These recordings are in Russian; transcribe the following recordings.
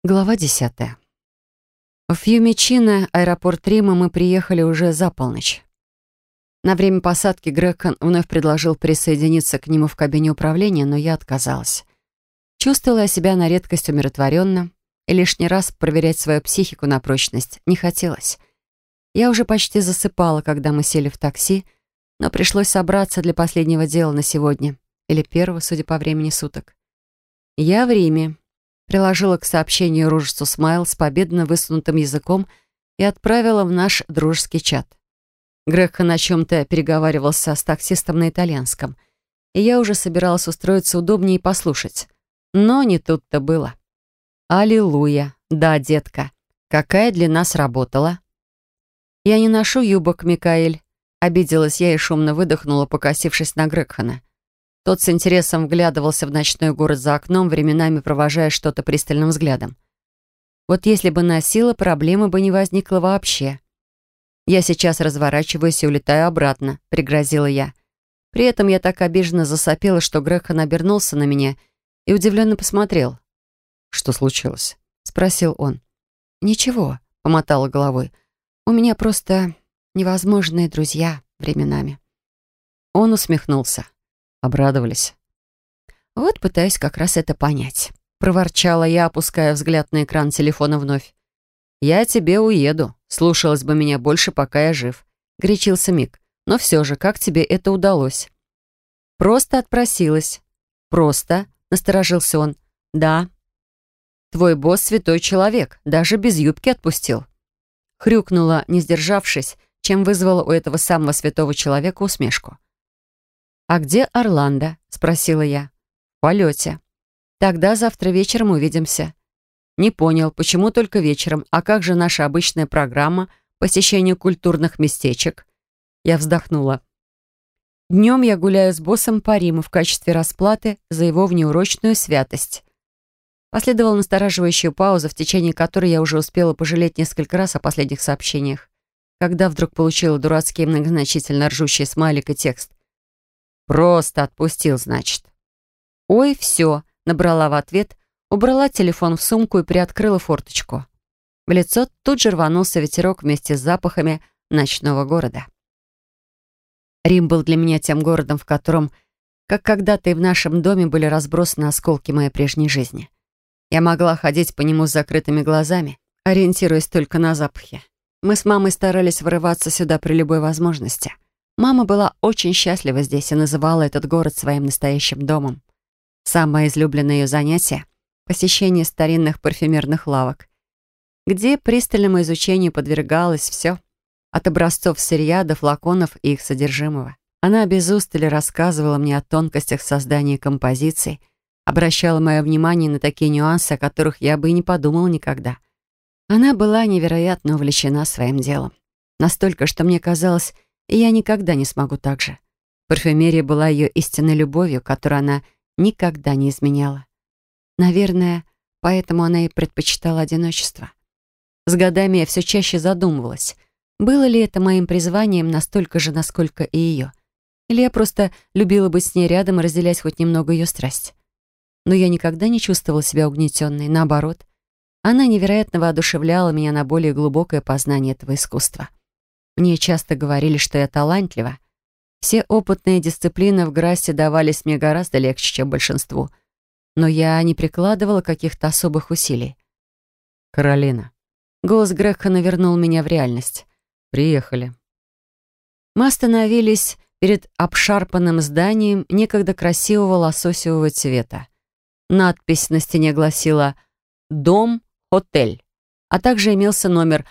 Глава 10. В Фьюмичино, аэропорт Рима, мы приехали уже за полночь. На время посадки Грегсон вновь предложил присоединиться к нему в кабине управления, но я отказалась. Чувствовала я себя на редкость умиротворенно, и лишний раз проверять свою психику на прочность не хотелось. Я уже почти засыпала, когда мы сели в такси, но пришлось собраться для последнего дела на сегодня, или первого, судя по времени суток. Я в Риме. Приложила к сообщению ружицу смайл с победно высунутым языком и отправила в наш дружеский чат. Грегсон о чем-то переговаривался с таксистом на итальянском, и я уже собиралась устроиться удобнее и послушать. Но не тут-то было. Аллилуйя! Да, детка, какая длина сработала? Я не ношу юбок, Микаэль. Обиделась я и шумно выдохнула, покосившись на Грегсона. Тот с интересом вглядывался в ночной город за окном, временами провожая что-то пристальным взглядом. Вот если бы носила, проблемы бы не возникло вообще. «Я сейчас разворачиваюсь и улетаю обратно», — пригрозила я. При этом я так обиженно засопела, что Грегсон обернулся на меня и удивленно посмотрел. «Что случилось?» — спросил он. «Ничего», — помотала головой. «У меня просто невозможные друзья временами». Он усмехнулся. Обрадовались. «Вот пытаюсь как раз это понять», — проворчала я, опуская взгляд на экран телефона вновь. «Я тебе уеду. Слушалась бы меня больше, пока я жив», — горячился Мик. «Но все же, как тебе это удалось?» «Просто отпросилась». «Просто?» — насторожился он. «Да». «Твой босс святой человек, даже без юбки отпустил». Хрюкнула, не сдержавшись, чем вызвала у этого самого святого человека усмешку. «А где Орландо?» — спросила я. «В полете». «Тогда завтра вечером увидимся». «Не понял, почему только вечером? А как же наша обычная программа посещения культурных местечек?» Я вздохнула. «Днем я гуляю с боссом по Риму в качестве расплаты за его внеурочную святость». Последовала настораживающая пауза, в течение которой я уже успела пожалеть несколько раз о последних сообщениях, когда вдруг получила дурацкий многозначительно ржущий смайлик и текст. «Просто отпустил, значит». «Ой, все», — набрала в ответ, убрала телефон в сумку и приоткрыла форточку. В лицо тут же рванулся ветерок вместе с запахами ночного города. Рим был для меня тем городом, в котором, как когда-то и в нашем доме, были разбросаны осколки моей прежней жизни. Я могла ходить по нему с закрытыми глазами, ориентируясь только на запахи. Мы с мамой старались вырываться сюда при любой возможности. Мама была очень счастлива здесь и называла этот город своим настоящим домом. Самое излюбленное ее занятие — посещение старинных парфюмерных лавок, где пристальному изучению подвергалось все, от образцов сырья до флаконов и их содержимого. Она без устали рассказывала мне о тонкостях создания композиций, обращала мое внимание на такие нюансы, о которых я бы и не подумала никогда. Она была невероятно увлечена своим делом. Настолько, что мне казалось, и я никогда не смогу так же. Парфюмерия была ее истинной любовью, которую она никогда не изменяла. Наверное, поэтому она и предпочитала одиночество. С годами я все чаще задумывалась, было ли это моим призванием настолько же, насколько и ее. Или я просто любила быть с ней рядом и разделять хоть немного ее страсть. Но я никогда не чувствовала себя угнетенной, наоборот. Она невероятно воодушевляла меня на более глубокое познание этого искусства. Мне часто говорили, что я талантлива. Все опытные дисциплины в Грассе давались мне гораздо легче, чем большинству. Но я не прикладывала каких-то особых усилий. «Каролина». Голос Грегсона вернул меня в реальность. «Приехали». Мы остановились перед обшарпанным зданием некогда красивого лососевого цвета. Надпись на стене гласила «Дом-Хотель», а также имелся номер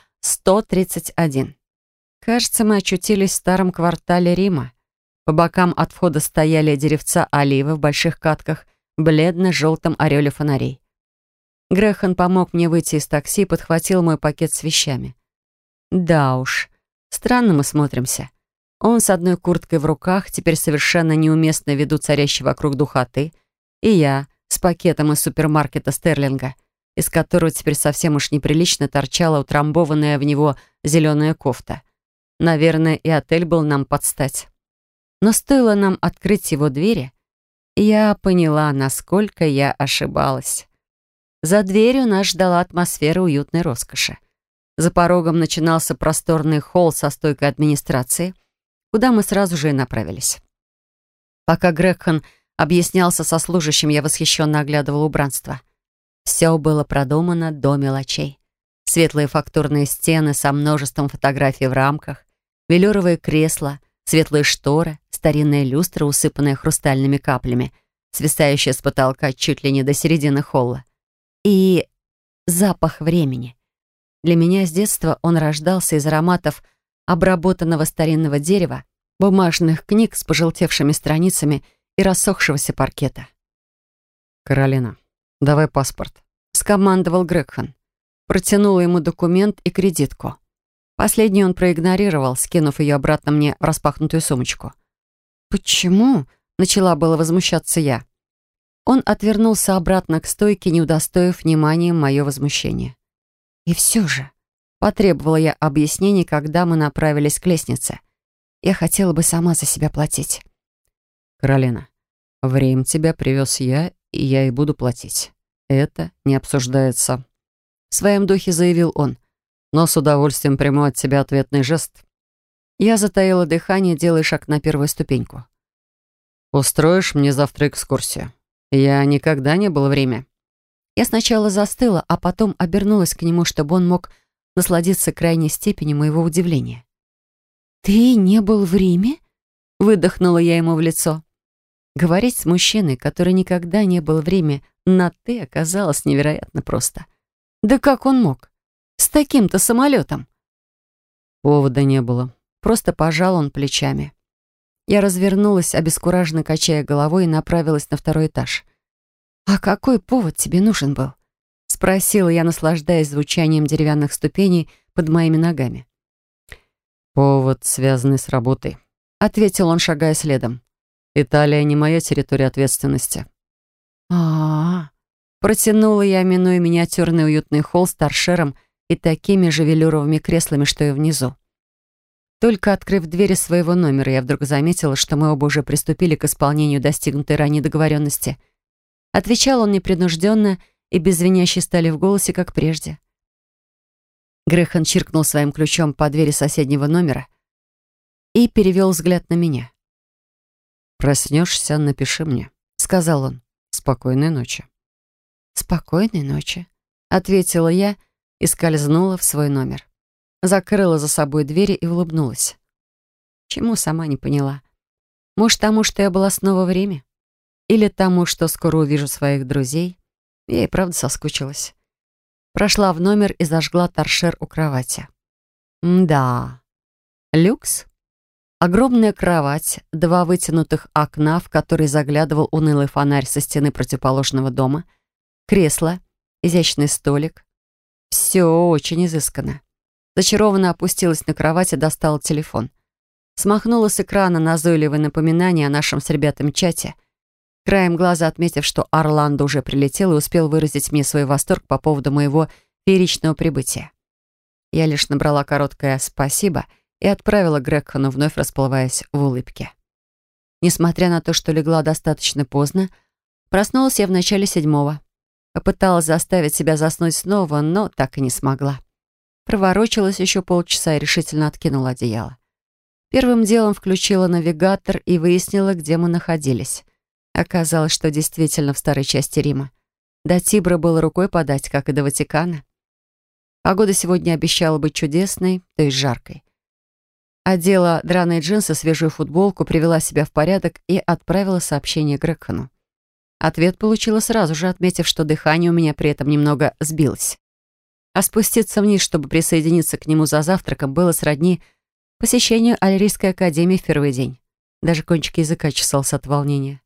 131. Кажется, мы очутились в старом квартале Рима. По бокам от входа стояли деревца оливы в больших катках в бледно-желтом ореоле фонарей. Грегсон помог мне выйти из такси и подхватил мой пакет с вещами. Да уж, странно мы смотримся. Он с одной курткой в руках, теперь совершенно неуместно ввиду царящей вокруг духоты, и я с пакетом из супермаркета Стерлинга, из которого теперь совсем уж неприлично торчала утрамбованная в него зеленая кофта. Наверное, и отель был нам под стать. Но стоило нам открыть его двери, я поняла, насколько я ошибалась. За дверью нас ждала атмосфера уютной роскоши. За порогом начинался просторный холл со стойкой администрации, куда мы сразу же и направились. Пока Грегхан объяснялся со служащим, я восхищенно оглядывала убранство. Все было продумано до мелочей. Светлые фактурные стены со множеством фотографий в рамках, велюровые кресла, светлые шторы, старинная люстра, усыпанная хрустальными каплями, свисающая с потолка чуть ли не до середины холла. И запах времени. Для меня с детства он рождался из ароматов обработанного старинного дерева, бумажных книг с пожелтевшими страницами и рассохшегося паркета. «Каролина, давай паспорт», — скомандовал Грегхан. Протянула ему документ и кредитку. Последний он проигнорировал, скинув ее обратно мне в распахнутую сумочку. «Почему?» — начала было возмущаться я. Он отвернулся обратно к стойке, не удостоив вниманием мое возмущение. И все же потребовала я объяснений, когда мы направились к лестнице. Я хотела бы сама за себя платить. «Каролина, в Рим тебя привез я, и я и буду платить. Это не обсуждается», — в своем духе заявил он. «Но с удовольствием приму от тебя ответный жест». Я затаила дыхание, делая шаг на первую ступеньку. «Устроишь мне завтра экскурсию? Я никогда не был в Риме». Я сначала застыла, а потом обернулась к нему, чтобы он мог насладиться крайней степенью моего удивления. «Ты не был в Риме?» — выдохнула я ему в лицо. Говорить с мужчиной, который никогда не был в Риме, на «ты» оказалось невероятно просто. Да как он мог? С таким-то самолетом? Повода не было. Просто пожал он плечами. Я развернулась, обескураженно качая головой, и направилась на второй этаж. «А какой повод тебе нужен был?» — спросила я, наслаждаясь звучанием деревянных ступеней под моими ногами. «Повод, связанный с работой», — ответил он, шагая следом. «Италия не моя территория ответственности». А-а-а. Протянула я, минуя миниатюрный уютный холл с торшером и такими же велюровыми креслами, что и внизу. Только открыв двери своего номера, я вдруг заметила, что мы оба уже приступили к исполнению достигнутой ранее договоренности. Отвечал он непринужденно и без звенящей стали в голосе, как прежде. Грегхан чиркнул своим ключом по двери соседнего номера и перевел взгляд на меня. «Проснешься, напиши мне», — сказал он. «Спокойной ночи». «Спокойной ночи», — ответила я и скользнула в свой номер. Закрыла за собой двери и улыбнулась. Чему, сама не поняла. Может, тому, что я была снова в Риме? Или тому, что скоро увижу своих друзей? Я и правда соскучилась. Прошла в номер и зажгла торшер у кровати. Да, люкс. Огромная кровать, два вытянутых окна, в которые заглядывал унылый фонарь со стены противоположного дома, кресло, изящный столик. Все очень изысканно. Зачарованно опустилась на кровать и достала телефон. Смахнула с экрана назойливое напоминание о нашем с ребятами чате, краем глаза отметив, что Орландо уже прилетел и успел выразить мне свой восторг по поводу моего фееричного прибытия. Я лишь набрала короткое «спасибо» и отправила Грегхану, вновь расплываясь в улыбке. Несмотря на то, что легла достаточно поздно, проснулась я в начале 7. Попыталась заставить себя заснуть снова, но так и не смогла. Проворочилась еще полчаса и решительно откинула одеяло. Первым делом включила навигатор и выяснила, где мы находились. Оказалось, что действительно в старой части Рима. До Тибра было рукой подать, как и до Ватикана. Погода сегодня обещала быть чудесной, то есть жаркой. Одела драные джинсы, свежую футболку, привела себя в порядок и отправила сообщение Грегхану. Ответ получила сразу же, отметив, что дыхание у меня при этом немного сбилось. А спуститься вниз, чтобы присоединиться к нему за завтраком, было сродни посещению Альрийской академии в первый день. Даже кончик языка чесался от волнения.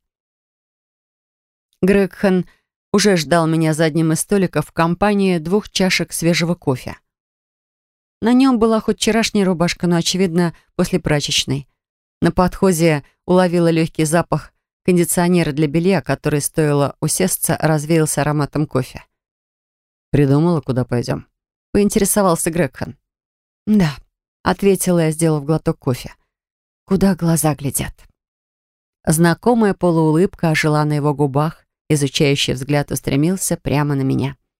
Грегхан уже ждал меня за одним из столиков в компании 2 чашек свежего кофе. На нем была хоть вчерашняя рубашка, но, очевидно, после прачечной. На подходе уловила легкий запах кондиционера для белья, который, стоило усесться, развеялся ароматом кофе. «Придумала, куда пойдем?» — поинтересовался Грегхан. «Да», — ответила я, сделав глоток кофе. «Куда глаза глядят?» Знакомая полуулыбка ожила на его губах, изучающий взгляд устремился прямо на меня.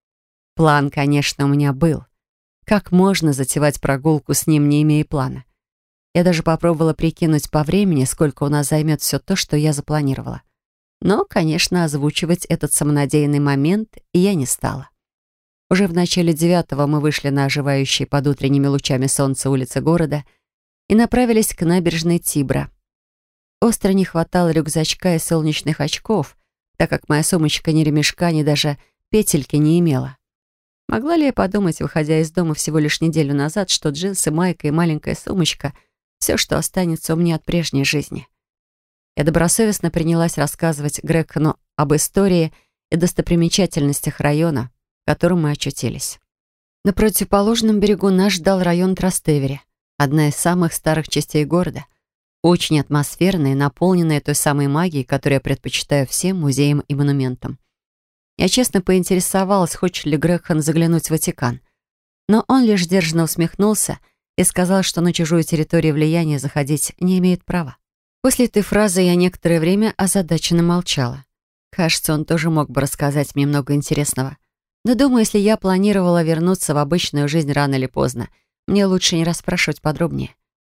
План, конечно, у меня был. Как можно затевать прогулку с ним, не имея плана? Я даже попробовала прикинуть по времени, сколько у нас займет все то, что я запланировала. Но, конечно, озвучивать этот самонадеянный момент я не стала. Уже в начале 9-го мы вышли на оживающие под утренними лучами солнца улицы города и направились к набережной Тибра. Остро не хватало рюкзачка и солнечных очков, так как моя сумочка ни ремешка, ни даже петельки не имела. Могла ли я подумать, выходя из дома всего лишь неделю назад, что джинсы, майка и маленькая сумочка — все, что останется у меня от прежней жизни? Я добросовестно принялась рассказывать Грегхану об истории и достопримечательностях района, в котором мы очутились. На противоположном берегу нас ждал район Трастевери, одна из самых старых частей города, очень атмосферная и наполненная той самой магией, которую я предпочитаю всем музеям и монументам. Я честно поинтересовалась, хочет ли Грегхан заглянуть в Ватикан, но он лишь сдержанно усмехнулся и сказал, что на чужую территорию влияния заходить не имеет права. После этой фразы я некоторое время озадаченно молчала. Кажется, он тоже мог бы рассказать мне много интересного. Но думаю, если я планировала вернуться в обычную жизнь рано или поздно, мне лучше не расспрашивать подробнее.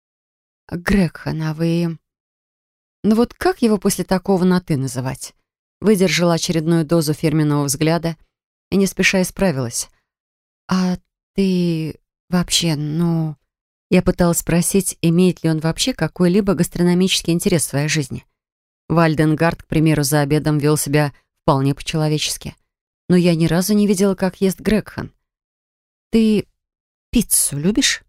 «Грегхан, а вы...» Ну вот как его после такого на «ты» называть? Выдержала очередную дозу фирменного взгляда и не спеша исправилась. «А ты вообще, ну...» Я пыталась спросить, имеет ли он вообще какой-либо гастрономический интерес в своей жизни. Вальденгард, к примеру, за обедом вел себя вполне по-человечески. Но я ни разу не видела, как ест Грегхан. «Ты пиццу любишь?»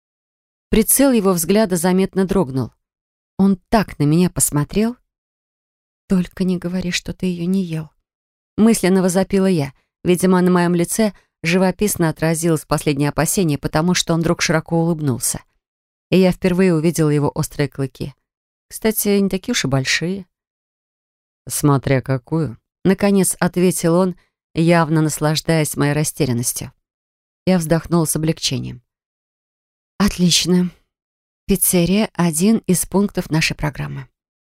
Прицел его взгляда заметно дрогнул. Он так на меня посмотрел. «Только не говори, что ты ее не ел». Мысленно возопила я. Видимо, на моем лице живописно отразилось последнее опасение, потому что он вдруг широко улыбнулся. И я впервые увидела его острые клыки. Кстати, не такие уж и большие. «Смотря какую», — наконец ответил он, явно наслаждаясь моей растерянностью. Я вздохнула с облегчением. «Отлично. Пиццерия — один из пунктов нашей программы».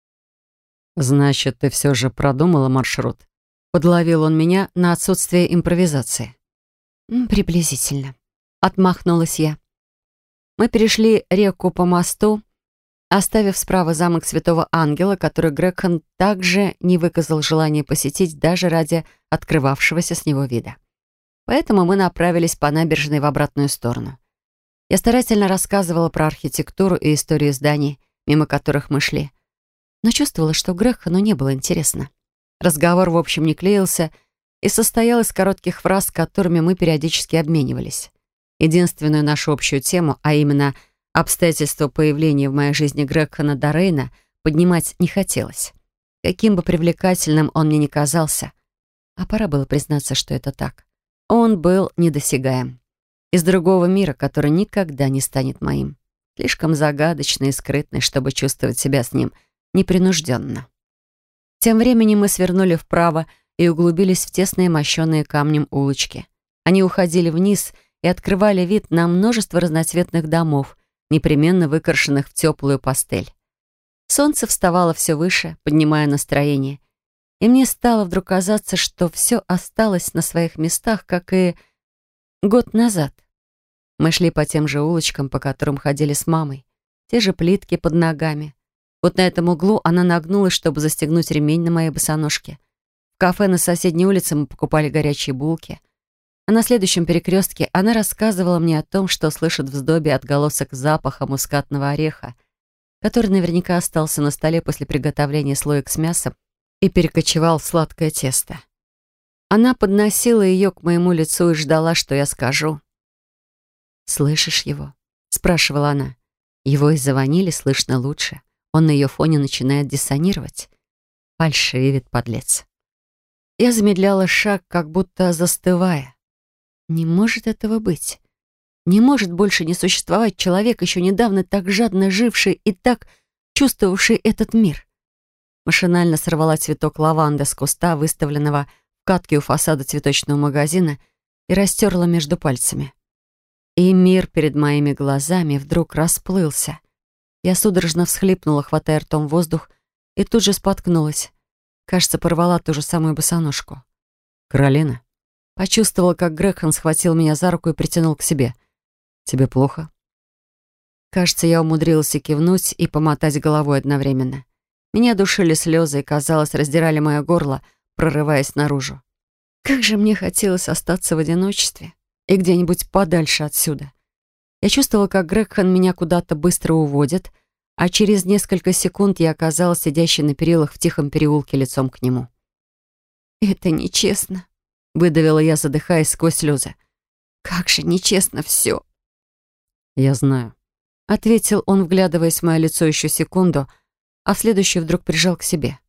«Значит, ты все же продумала маршрут?» Подловил он меня на отсутствие импровизации. «Приблизительно», — отмахнулась я. Мы перешли реку по мосту, оставив справа замок Святого Ангела, который Грегхан также не выказал желания посетить даже ради открывавшегося с него вида. Поэтому мы направились по набережной в обратную сторону. Я старательно рассказывала про архитектуру и историю зданий, мимо которых мы шли, но чувствовала, что Грегхану не было интересно. Разговор, в общем, не клеился и состоял из коротких фраз, которыми мы периодически обменивались. Единственную нашу общую тему, а именно обстоятельства появления в моей жизни Грегхана Дорейна, поднимать не хотелось. Каким бы привлекательным он мне ни казался, а пора было признаться, что это так. Он был недосягаем. Из другого мира, который никогда не станет моим. Слишком загадочный и скрытный, чтобы чувствовать себя с ним непринужденно. Тем временем мы свернули вправо и углубились в тесные мощеные камнем улочки. Они уходили вниз и открывали вид на множество разноцветных домов, непременно выкрашенных в теплую пастель. Солнце вставало все выше, поднимая настроение, и мне стало вдруг казаться, что все осталось на своих местах, как и год назад. Мы шли по тем же улочкам, по которым ходили с мамой, те же плитки под ногами. Вот на этом углу она нагнулась, чтобы застегнуть ремень на моей босоножке. В кафе на соседней улице мы покупали горячие булки. А на следующем перекрестке она рассказывала мне о том, что слышит в сдобе отголосок запаха мускатного ореха, который наверняка остался на столе после приготовления слоек с мясом и перекочевал в сладкое тесто. Она подносила ее к моему лицу и ждала, что я скажу. «Слышишь его?» — спрашивала она. «Его из-за ванили слышно лучше. Он на ее фоне начинает диссонировать. Фальшивит, подлец». Я замедляла шаг, как будто застывая. Не может этого быть. Не может больше не существовать человек, еще недавно так жадно живший и так чувствовавший этот мир. Машинально сорвала цветок лаванды с куста, выставленного в катке у фасада цветочного магазина, и растерла между пальцами. И мир перед моими глазами вдруг расплылся. Я судорожно всхлипнула, хватая ртом воздух, и тут же споткнулась. Кажется, порвала ту же самую босоножку. «Каролина», — Почувствовала, как Грегхан схватил меня за руку и притянул к себе. «Тебе плохо?» Кажется, я умудрилась и кивнуть, и помотать головой одновременно. Меня душили слезы и, казалось, раздирали мое горло, прорываясь наружу. Как же мне хотелось остаться в одиночестве и где-нибудь подальше отсюда. Я чувствовала, как Грегхан меня куда-то быстро уводит, а через несколько секунд я оказалась сидящей на перилах в тихом переулке лицом к нему. «Это нечестно», — выдавила я, задыхаясь сквозь слезы. «Как же нечестно все!» «Я знаю», — ответил он, вглядываясь в мое лицо еще секунду, а в следующую вдруг прижал к себе.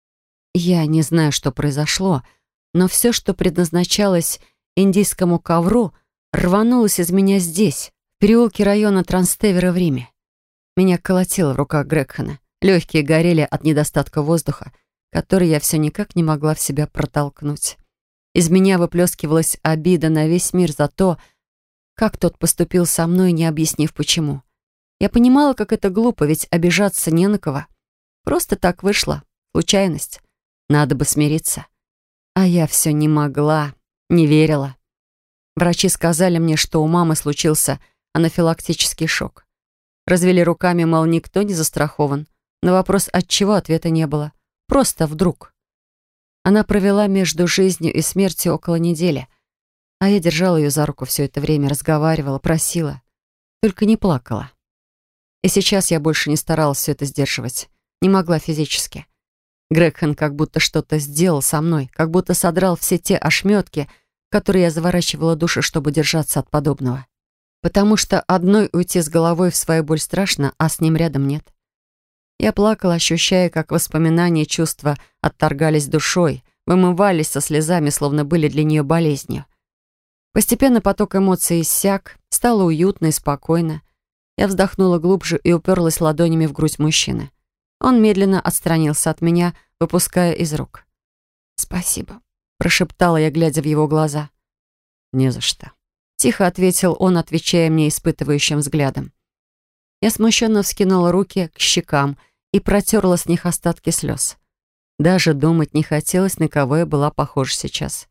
Я не знаю, что произошло, но все, что предназначалось индийскому ковру, рванулось из меня здесь, в переулке района Транстевера в Риме. Меня колотило в руках Грегхана. Легкие горели от недостатка воздуха, который я все никак не могла в себя протолкнуть. Из меня выплескивалась обида на весь мир за то, как тот поступил со мной, не объяснив почему. Я понимала, как это глупо, ведь обижаться не на кого. Просто так вышло. Случайность. Надо бы смириться. А я все не могла, не верила. Врачи сказали мне, что у мамы случился анафилактический шок. Развели руками, мол, никто не застрахован. На вопрос, отчего, ответа не было. Просто вдруг. Она провела между жизнью и смертью около недели, а я держала ее за руку все это время, разговаривала, просила, только не плакала. И сейчас я больше не старалась все это сдерживать. Не могла физически. Грегхан как будто что-то сделал со мной, как будто содрал все те ошметки, в которые я заворачивала душу, чтобы держаться от подобного. Потому что одной уйти с головой в свою боль страшно, а с ним рядом нет. Я плакала, ощущая, как воспоминания и чувства отторгались душой, вымывались со слезами, словно были для нее болезнью. Постепенно поток эмоций иссяк, стало уютно и спокойно. Я вздохнула глубже и уперлась ладонями в грудь мужчины. Он медленно отстранился от меня, выпуская из рук. «Спасибо», — прошептала я, глядя в его глаза. «Не за что», — тихо ответил он, отвечая мне испытывающим взглядом. Я смущенно вскинула руки к щекам и протерла с них остатки слез. Даже думать не хотелось, на кого я была похожа сейчас.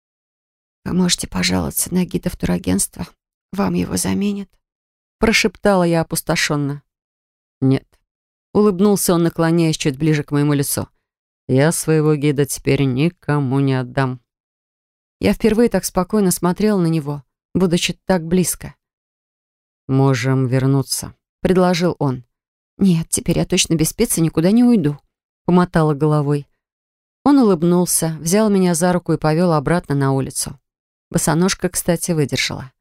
«Вы можете пожаловаться на гида в турагентство. Вам его заменят», — прошептала я опустошенно. «Нет», — улыбнулся он, наклоняясь чуть ближе к моему лицу. «Я своего гида теперь никому не отдам». Я впервые так спокойно смотрела на него, будучи так близко. «Можем вернуться», — предложил он. «Нет, теперь я точно без специи никуда не уйду», — помотала головой. Он улыбнулся, взял меня за руку и повел обратно на улицу. Босоножка, кстати, выдержала.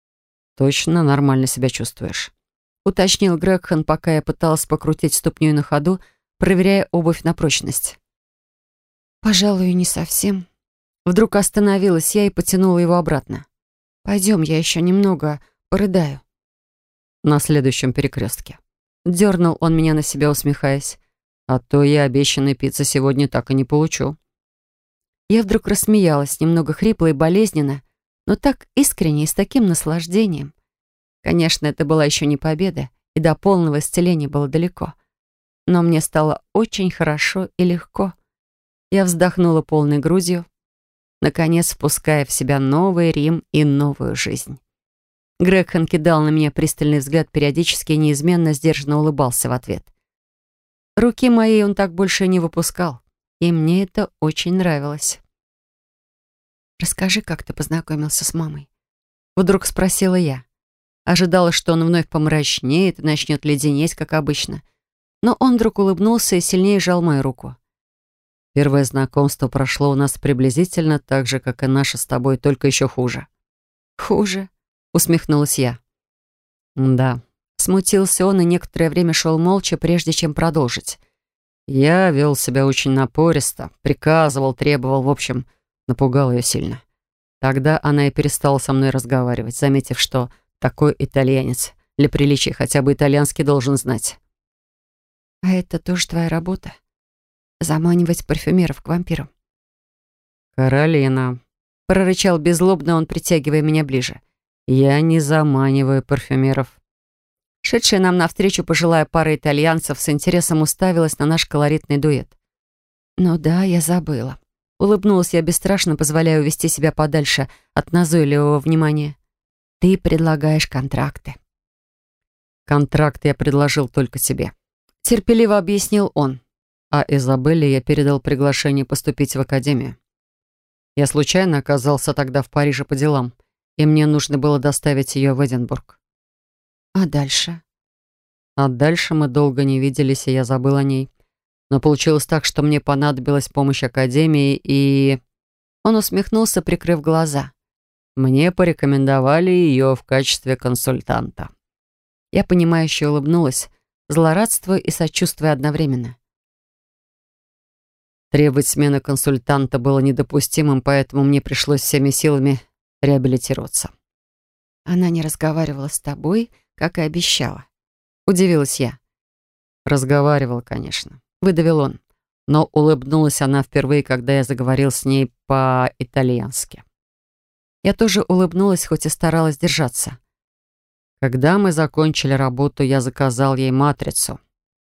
«Точно нормально себя чувствуешь?» — уточнил Грегхан, пока я пыталась покрутить ступней на ходу, проверяя обувь на прочность. «Пожалуй, не совсем». Вдруг остановилась я и потянула его обратно. «Пойдем, я еще немного порыдаю». «На следующем перекрестке». Дернул он меня на себя, усмехаясь. «А то я обещанной пиццы сегодня так и не получу». Я вдруг рассмеялась, немного хрипло и болезненно, но так искренне и с таким наслаждением. Конечно, это была еще не победа, и до полного исцеления было далеко. Но мне стало очень хорошо и легко. Я вздохнула полной грудью, наконец впуская в себя новый Рим и новую жизнь. Грегхан кидал на меня пристальный взгляд периодически и неизменно сдержанно улыбался в ответ. Руки моей он так больше не выпускал, и мне это очень нравилось. «Расскажи, как ты познакомился с мамой?» Вдруг спросила я. Ожидала, что он вновь помрачнеет и начнет леденеть, как обычно. Но он вдруг улыбнулся и сильнее сжал мою руку. «Первое знакомство прошло у нас приблизительно так же, как и наше с тобой, только еще хуже». «Хуже?» — усмехнулась я. «Да». Смутился он и некоторое время шел молча, прежде чем продолжить. «Я вел себя очень напористо, приказывал, требовал, в общем, напугал ее сильно. Тогда она и перестала со мной разговаривать, заметив, что такой итальянец для приличия хотя бы итальянский должен знать». «А это тоже твоя работа? Заманивать парфюмеров к вампирам?» «Каролина», — прорычал беззлобно он, притягивая меня ближе. «Я не заманиваю парфюмеров». Шедшая нам навстречу пожилая пара итальянцев с интересом уставилась на наш колоритный дуэт. «Ну да, я забыла», Улыбнулась я бесстрашно, позволяя увести себя подальше от назойливого внимания. «Ты предлагаешь контракты». «Контракт я предложил только тебе», — терпеливо объяснил он. «А Изабелле я передал приглашение поступить в академию. Я случайно оказался тогда в Париже по делам, и мне нужно было доставить ее в Эдинбург». «А дальше?» А дальше мы долго не виделись, и я забыл о ней. Но получилось так, что мне понадобилась помощь академии, и Он усмехнулся, прикрыв глаза. мне порекомендовали ее в качестве консультанта. Я понимающе улыбнулась, злорадствуя и сочувствуя одновременно. Требовать смены консультанта было недопустимым, поэтому мне пришлось всеми силами реабилитироваться. «Она не разговаривала с тобой, как и обещала?» Удивилась я. Разговаривал, конечно. Выдавил он. Но улыбнулась она впервые, когда я заговорил с ней по-итальянски. Я тоже улыбнулась, хоть и старалась держаться. Когда мы закончили работу, я заказал ей матрицу.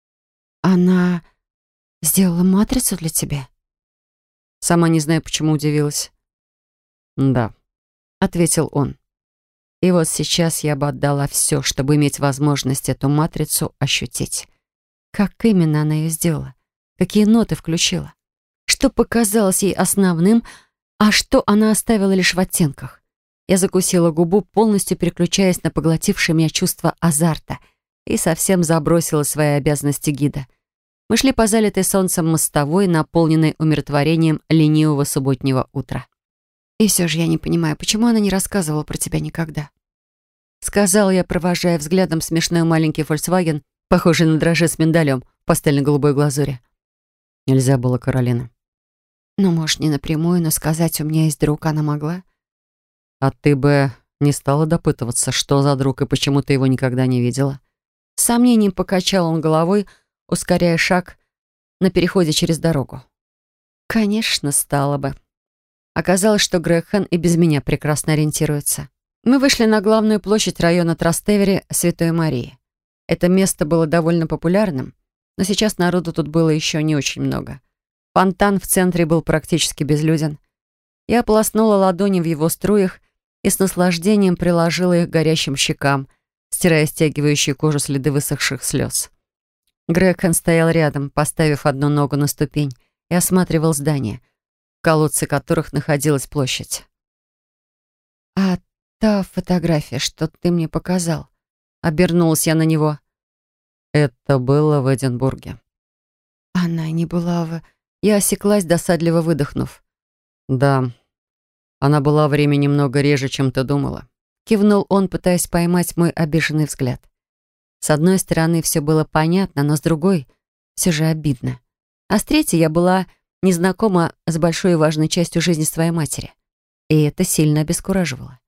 «Она сделала матрицу для тебя?» Сама не знаю, почему удивилась. «Да», — ответил он. И вот сейчас я бы отдала все, чтобы иметь возможность эту матрицу ощутить. Как именно она ее сделала? Какие ноты включила? Что показалось ей основным, а что она оставила лишь в оттенках? Я закусила губу, полностью переключаясь на поглотившее меня чувство азарта, и совсем забросила свои обязанности гида. Мы шли по залитой солнцем мостовой, наполненной умиротворением ленивого субботнего утра. «И все же я не понимаю, почему она не рассказывала про тебя никогда?» Сказала я, провожая взглядом смешной маленький «Фольксваген», похожий на дрожжи с миндалем в пастельно-голубой глазури. нельзя было, Каролина. «Ну, может, не напрямую, но сказать, у меня есть друг, она могла?» А ты бы не стала допытываться, что за друг и почему ты его никогда не видела? С сомнением покачал он головой, ускоряя шаг на переходе через дорогу. «Конечно, стала бы». Оказалось, что Грегхан и без меня прекрасно ориентируется. Мы вышли на главную площадь района Трастевери Святой Марии. Это место было довольно популярным, но сейчас народу тут было еще не очень много. Фонтан в центре был практически безлюден. Я ополоснула ладони в его струях и с наслаждением приложила их к горящим щекам, стирая стягивающие кожу следы высохших слез. Грегхан стоял рядом, поставив одну ногу на ступень, и осматривал здания, в колодце которых находилась площадь. «А та фотография, что ты мне показал?» Обернулась я на него. Это было в Эдинбурге. «Она не была в...» Я осеклась, досадливо выдохнув. Да, она была время немного реже, чем ты думала. Кивнул он, пытаясь поймать мой обиженный взгляд. С одной стороны, все было понятно, но с другой все же обидно. А с третьей я была незнакома с большой и важной частью жизни своей матери. И это сильно обескураживало.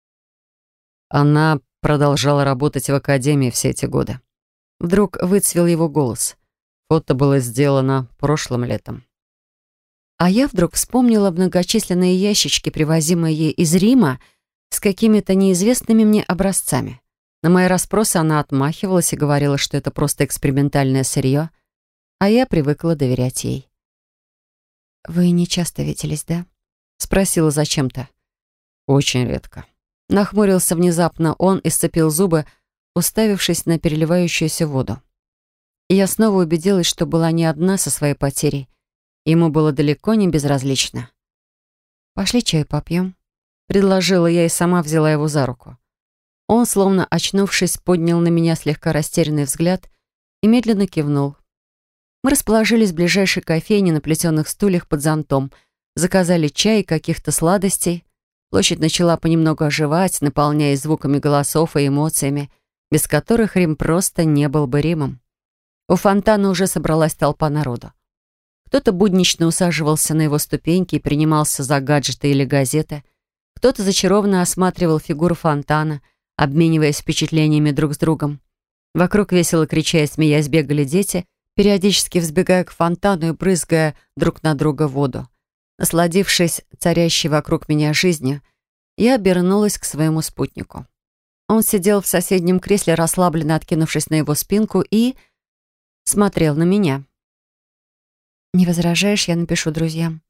Она продолжала работать в академии все эти годы. Вдруг выцвел его голос. Фото было сделано прошлым летом. А я вдруг вспомнила многочисленные ящички, привозимые ей из Рима, с какими-то неизвестными мне образцами. На мои расспросы она отмахивалась и говорила, что это просто экспериментальное сырье, а я привыкла доверять ей. «Вы не часто виделись, да?» — спросила зачем-то. Очень редко. Нахмурился внезапно он и сцепил зубы, уставившись на переливающуюся воду. И я снова убедилась, что была не одна со своей потерей. Ему было далеко не безразлично. «Пошли чай попьем», — предложила я и сама взяла его за руку. Он, словно очнувшись, поднял на меня слегка растерянный взгляд и медленно кивнул. Мы расположились в ближайшей кофейне на плетеных стульях под зонтом, заказали чай и каких-то сладостей. Площадь начала понемногу оживать, наполняясь звуками голосов и эмоциями, без которых Рим просто не был бы Римом. У фонтана уже собралась толпа народу. Кто-то буднично усаживался на его ступеньки и принимался за гаджеты или газеты. Кто-то зачарованно осматривал фигуру фонтана, обмениваясь впечатлениями друг с другом. Вокруг весело крича и смеясь бегали дети, периодически взбегая к фонтану и брызгая друг на друга воду. Насладившись царящей вокруг меня жизнью, я обернулась к своему спутнику. Он сидел в соседнем кресле, расслабленно откинувшись на его спинку, и смотрел на меня. «Не возражаешь, я напишу друзьям?»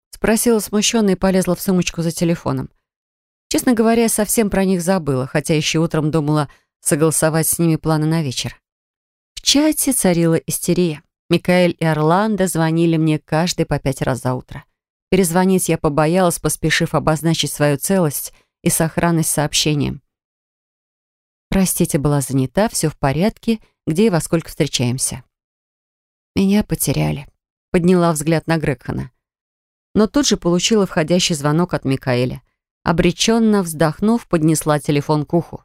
Спросила смущенно и полезла в сумочку за телефоном. Честно говоря, я совсем про них забыла, хотя еще утром думала согласовать с ними планы на вечер. В чате царила истерия. Микаэль и Орландо звонили мне каждый по 5 раз за утро. Перезвонить я побоялась, поспешив обозначить свою целость и сохранность сообщением. «Простите, была занята, все в порядке, где и во сколько встречаемся». Меня потеряли. Подняла взгляд на Грегхана. Но тут же получила входящий звонок от Микаэля. Обреченно вздохнув, поднесла телефон к уху.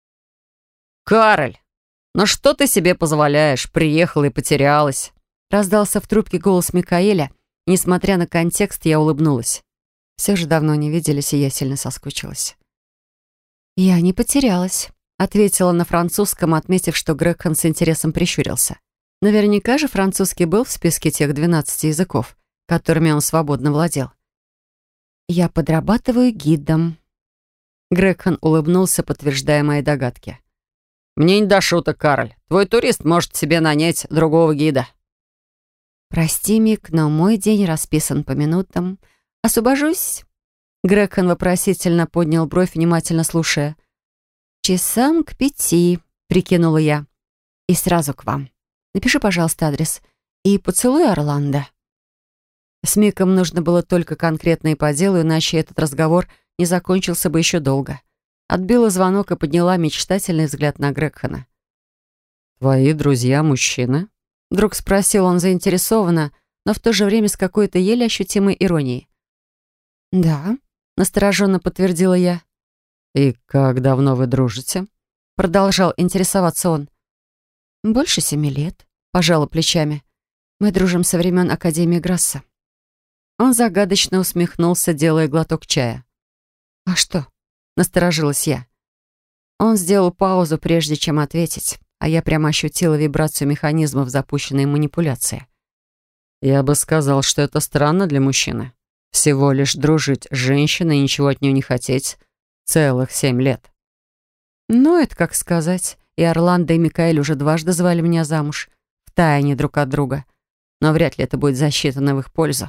«Кароль, ну что ты себе позволяешь? Приехала и потерялась». Раздался в трубке голос Микаэля. Несмотря на контекст, я улыбнулась. Все же давно не виделись, и я сильно соскучилась. «Я не потерялась», — ответила на французском, отметив, что Грегхан с интересом прищурился. Наверняка же французский был в списке тех 12 языков, которыми он свободно владел. «Я подрабатываю гидом». Грегхан улыбнулся, подтверждая мои догадки. «Мне не до шуток, Кароль. Твой турист может себе нанять другого гида». «Прости, Мик, но мой день расписан по минутам. Освобожусь?» Грегхан вопросительно поднял бровь, внимательно слушая. «Часам к 5, прикинула я. И сразу к вам. Напиши, пожалуйста, адрес. И поцелуй Орландо». С Миком нужно было только конкретно и по делу, иначе этот разговор не закончился бы еще долго. Отбила звонок и подняла мечтательный взгляд на Грегхана. «Твои друзья мужчины?» Вдруг спросил он заинтересованно, но в то же время с какой-то еле ощутимой иронией. «Да», — настороженно подтвердила я. «И как давно вы дружите?» Продолжал интересоваться он. «Больше 7 лет», — пожала плечами. «Мы дружим со времен Академии Грасса». Он загадочно усмехнулся, делая глоток чая. «А что?» — насторожилась я. Он сделал паузу, прежде чем ответить, а я прямо ощутила вибрацию механизмов запущенной манипуляции. «Я бы сказал, что это странно для мужчины. Всего лишь дружить с женщиной и ничего от нее не хотеть целых 7 лет». Ну, это как сказать. И Орландо, и Микаэль уже дважды звали меня замуж, втайне друг от друга. Но вряд ли это будет засчитано в их пользу.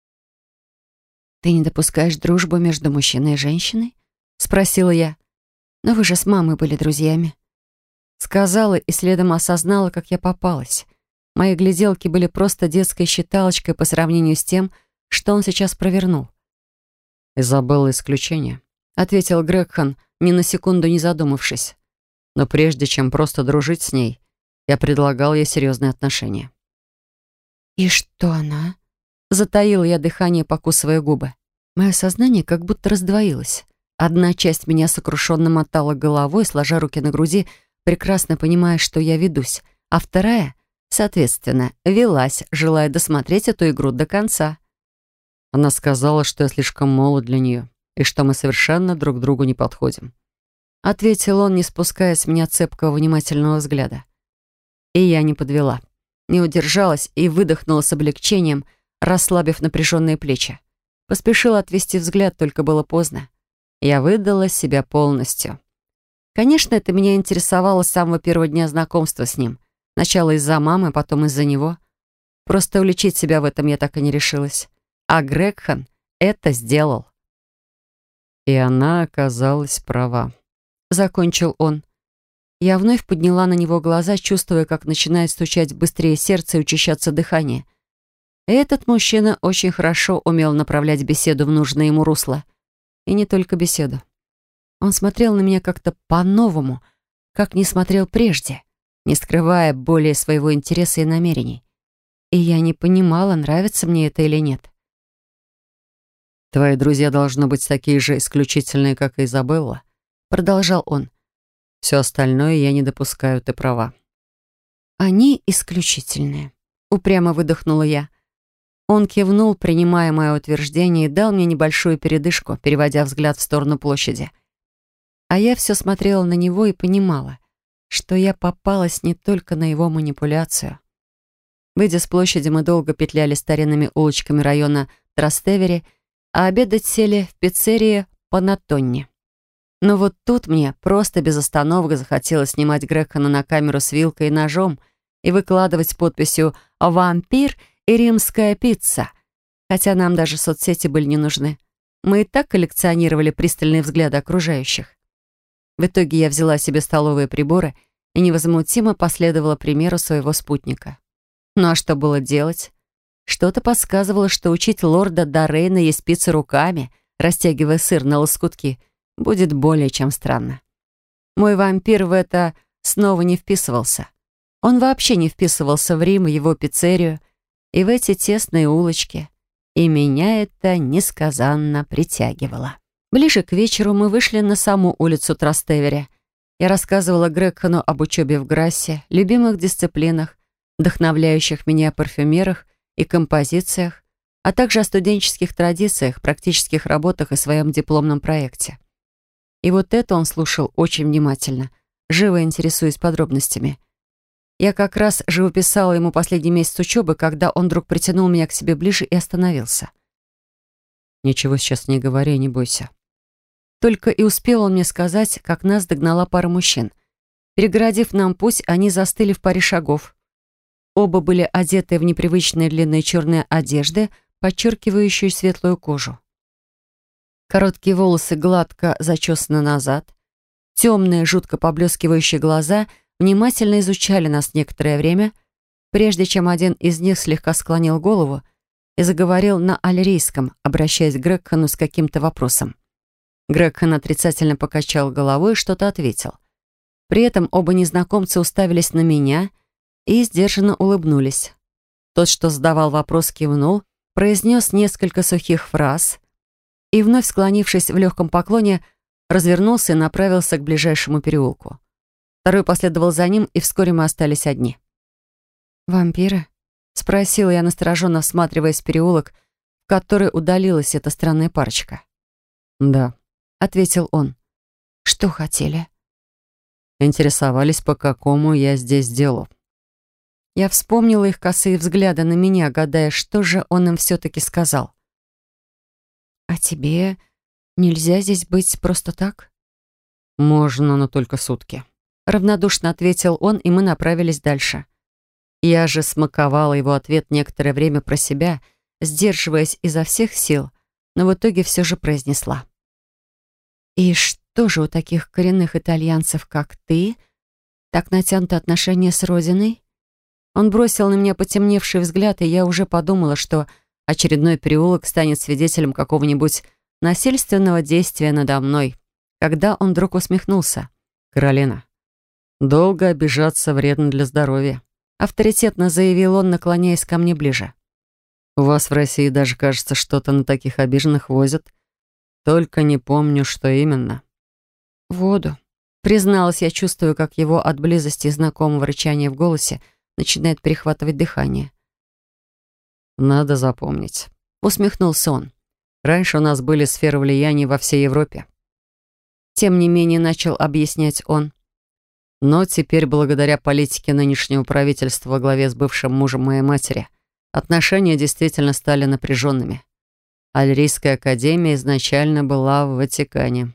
«Ты не допускаешь дружбу между мужчиной и женщиной?» — спросила я. «Но вы же с мамой были друзьями». Сказала и следом осознала, как я попалась. Мои гляделки были просто детской считалочкой по сравнению с тем, что он сейчас провернул. «Изабелла исключение», — ответил Грегхан, ни на секунду не задумавшись. «Но прежде чем просто дружить с ней, я предлагал ей серьезные отношения». «И что она?» Затаила я дыхание, покусывая губы. Мое сознание как будто раздвоилось. Одна часть меня сокрушенно мотала головой, сложа руки на груди, прекрасно понимая, что я ведусь, а вторая, соответственно, велась, желая досмотреть эту игру до конца. Она сказала, что я слишком молод для нее и что мы совершенно друг другу не подходим. Ответил он, не спуская с меня цепкого внимательного взгляда. И я не подвела. Не удержалась и выдохнула с облегчением, расслабив напряженные плечи. Поспешила отвести взгляд, только было поздно. Я выдала себя полностью. Конечно, это меня интересовало с самого первого дня знакомства с ним. Сначала из-за мамы, потом из-за него. Просто уличить себя в этом я так и не решилась. А Грегхан это сделал. И она оказалась права. Закончил он. Я вновь подняла на него глаза, чувствуя, как начинает стучать быстрее сердце и учащаться дыхание. Этот мужчина очень хорошо умел направлять беседу в нужное ему русло. И не только беседу. Он смотрел на меня как-то по-новому, как не смотрел прежде, не скрывая более своего интереса и намерений. И я не понимала, нравится мне это или нет. «Твои друзья должны быть такие же исключительные, как и Изабелла», — продолжал он. «Все остальное я не допускаю, ты права». «Они исключительные», — упрямо выдохнула я. Он кивнул, принимая мое утверждение, и дал мне небольшую передышку, переводя взгляд в сторону площади. А я все смотрела на него и понимала, что я попалась не только на его манипуляцию. Выйдя с площади, мы долго петляли старинными улочками района Трастевери, а обедать сели в пиццерии Панаттони. Но вот тут мне просто без остановок захотелось снимать Грегхана на камеру с вилкой и ножом и выкладывать с подписью «Вампир» и «Римская пицца». хотя нам даже соцсети были не нужны. Мы и так коллекционировали пристальные взгляды окружающих. В итоге я взяла себе столовые приборы и невозмутимо последовала примеру своего спутника. Ну а что было делать? Что-то подсказывало, что учить лорда Доррейна есть пиццу руками, растягивая сыр на лоскутки, будет более чем странно. Мой вампир в это снова не вписывался. Он вообще не вписывался в Рим, его пиццерию и в эти тесные улочки. И меня это несказанно притягивало. Ближе к вечеру мы вышли на саму улицу Трастевери. Я рассказывала Грегхану об учебе в Грассе, любимых дисциплинах, вдохновляющих меня парфюмерах и композициях, а также о студенческих традициях, практических работах и своем дипломном проекте. И вот это он слушал очень внимательно, живо интересуясь подробностями. Я как раз живописала ему последний месяц учебы, когда он вдруг притянул меня к себе ближе и остановился. «Ничего сейчас не говори, не бойся». Только и успел он мне сказать, как нас догнала пара мужчин. Перегородив нам путь, они застыли в паре шагов. Оба были одеты в непривычные длинные черные одежды, подчеркивающие светлую кожу. Короткие волосы гладко зачесаны назад. Темные, жутко поблескивающие глаза внимательно изучали нас некоторое время, прежде чем один из них слегка склонил голову и заговорил на альрийском, обращаясь к Грегхану с каким-то вопросом. Грегхан отрицательно покачал головой и что-то ответил. При этом оба незнакомца уставились на меня и сдержанно улыбнулись. Тот, что задавал вопрос, кивнул, произнес несколько сухих фраз и, вновь склонившись в легком поклоне, развернулся и направился к ближайшему переулку. Второй последовал за ним, и вскоре мы остались одни. «Вампиры?» — спросила я, настороженно всматриваясь в переулок, в который удалилась эта странная парочка. «Да», — ответил он. «Что хотели?» «Интересовались, по какому я здесь делу». Я вспомнила их косые взгляды на меня, гадая, что же он им все-таки сказал. «А тебе нельзя здесь быть просто так?» «Можно, но только сутки», — равнодушно ответил он, и мы направились дальше. Я же смаковала его ответ некоторое время про себя, сдерживаясь изо всех сил, но в итоге все же произнесла. «И что же у таких коренных итальянцев, как ты, так натянуто отношения с родиной?» Он бросил на меня потемневший взгляд, и я уже подумала, что очередной переулок станет свидетелем какого-нибудь насильственного действия надо мной, когда он вдруг усмехнулся. «Каролина, долго обижаться вредно для здоровья», авторитетно заявил он, наклоняясь ко мне ближе. «У вас в России даже, кажется, что-то на таких обиженных возят. Только не помню, что именно». «Воду», призналась я, чувствую, как его от близости и знакомого рычания в голосе начинает перехватывать дыхание. «Надо запомнить», — усмехнулся он. «Раньше у нас были сферы влияния во всей Европе». Тем не менее, начал объяснять он. «Но теперь, благодаря политике нынешнего правительства во главе с бывшим мужем моей матери, отношения действительно стали напряженными. Альрийская академия изначально была в Ватикане».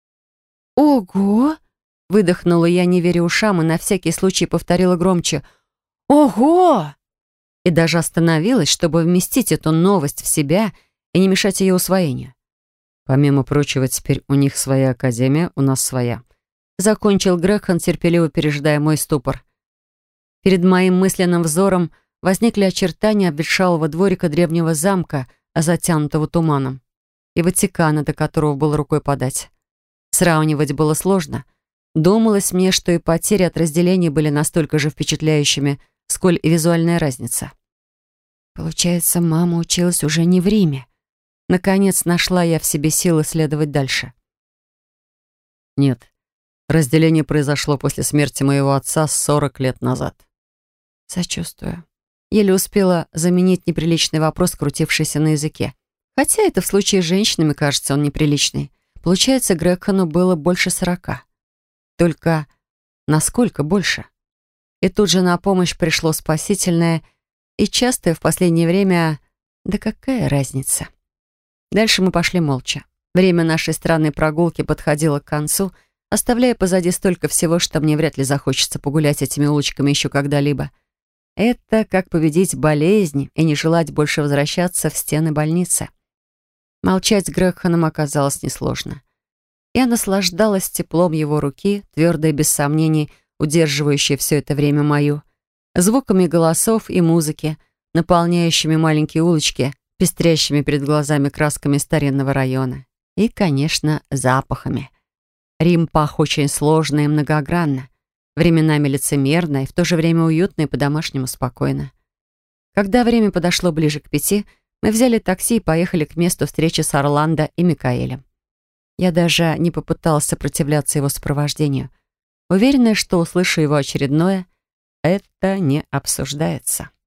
«Ого!» — выдохнула я, не веря ушам, и на всякий случай повторила громче. «Ого!» И даже остановилась, чтобы вместить эту новость в себя и не мешать ее усвоению. «Помимо прочего, теперь у них своя академия, у нас своя». Закончил Грегхан, терпеливо пережидая мой ступор. Перед моим мысленным взором возникли очертания обветшалого дворика древнего замка, затянутого туманом, и Ватикана, до которого было рукой подать. Сравнивать было сложно. Думалось мне, что и потери от разделения были настолько же впечатляющими, сколь и визуальная разница. Получается, мама училась уже не в Риме. Наконец нашла я в себе силы следовать дальше. «Нет, разделение произошло после смерти моего отца 40 лет назад». Сочувствую. Еле успела заменить неприличный вопрос, крутившийся на языке. Хотя это в случае с женщинами, кажется, он неприличный. Получается, Грегхану было больше 40. Только насколько больше? И тут же на помощь пришло спасительное и частое в последнее время... Да какая разница? Дальше мы пошли молча. Время нашей странной прогулки подходило к концу, оставляя позади столько всего, что мне вряд ли захочется погулять этими улочками еще когда-либо. Это как победить болезнь и не желать больше возвращаться в стены больницы. Молчать с Грегханом оказалось несложно. Я наслаждалась теплом его руки, твердой, без сомнений, удерживающей все это время мою, звуками голосов и музыки, наполняющими маленькие улочки, пестрящими перед глазами красками старинного района. И, конечно, запахами. Рим пах очень сложно и многогранно, временами лицемерно и в то же время уютно и по-домашнему спокойно. Когда время подошло ближе к 5, мы взяли такси и поехали к месту встречи с Орландо и Микаэлем. Я даже не попыталась сопротивляться его сопровождению, уверенная, что услышу его очередное «это не обсуждается».